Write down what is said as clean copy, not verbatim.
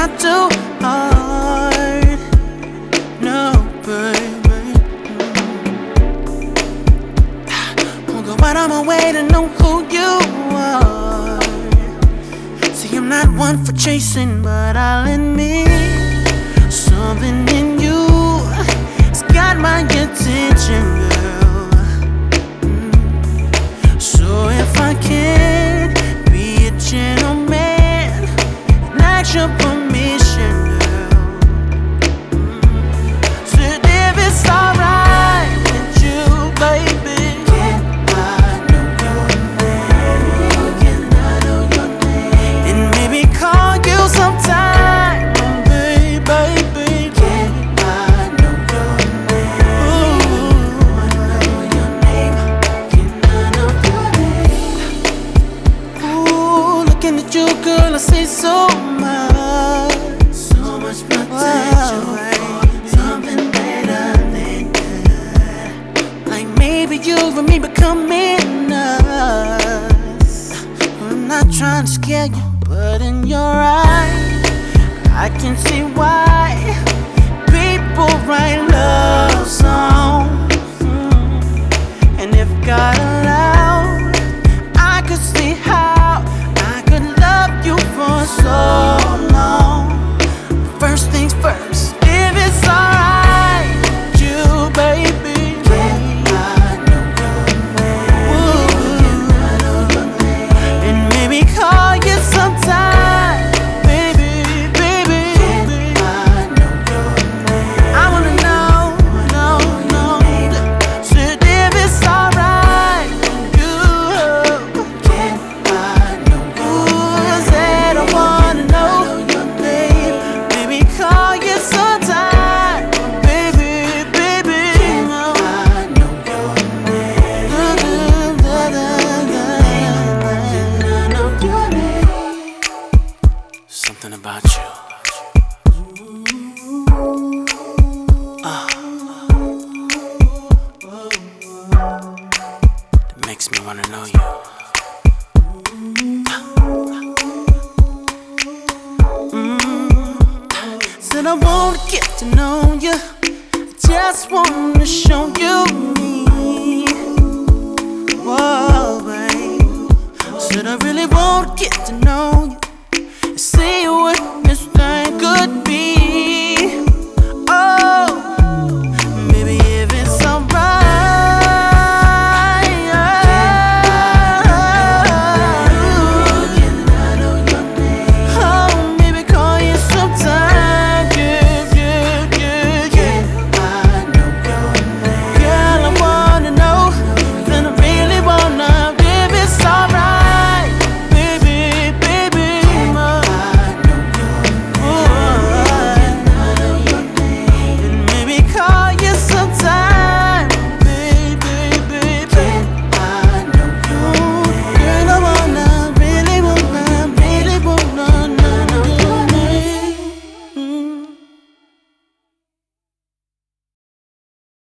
not too hard. No, baby. Won't go out of my way to know who you are. See, I'm not one for chasing, but I'll admit something in you has got my attention, girl. So if I can't be a gentleman and ask your permission, girl, said if it's alright with you, baby, can I know your name? Can I know your name? And maybe call you sometime, baby. Can I know your name? Ooh, I know your name. Can I know your name? Ooh, looking at you, girl, I see so much potential for something better than good. Like maybe you and me becoming us. I'm not trying to scare you, but in your eyes I can see why people write love songs. And if God allowed, I could see how I could love you for so long. First things first, if it's alright with you, baby, can I know your name? Can I know your name? And maybe call you sometime, baby. Can I know your name? I wanna know, said if it's alright with you, can I know your name? Said I wanna know your name. Baby, call you sometime, baby. Can I know your name? Can I know your name? Something about you. That makes me wanna know you. Said I wanna get to know you, just wanna show you me. Whoa, babe. Said I really wanna get to know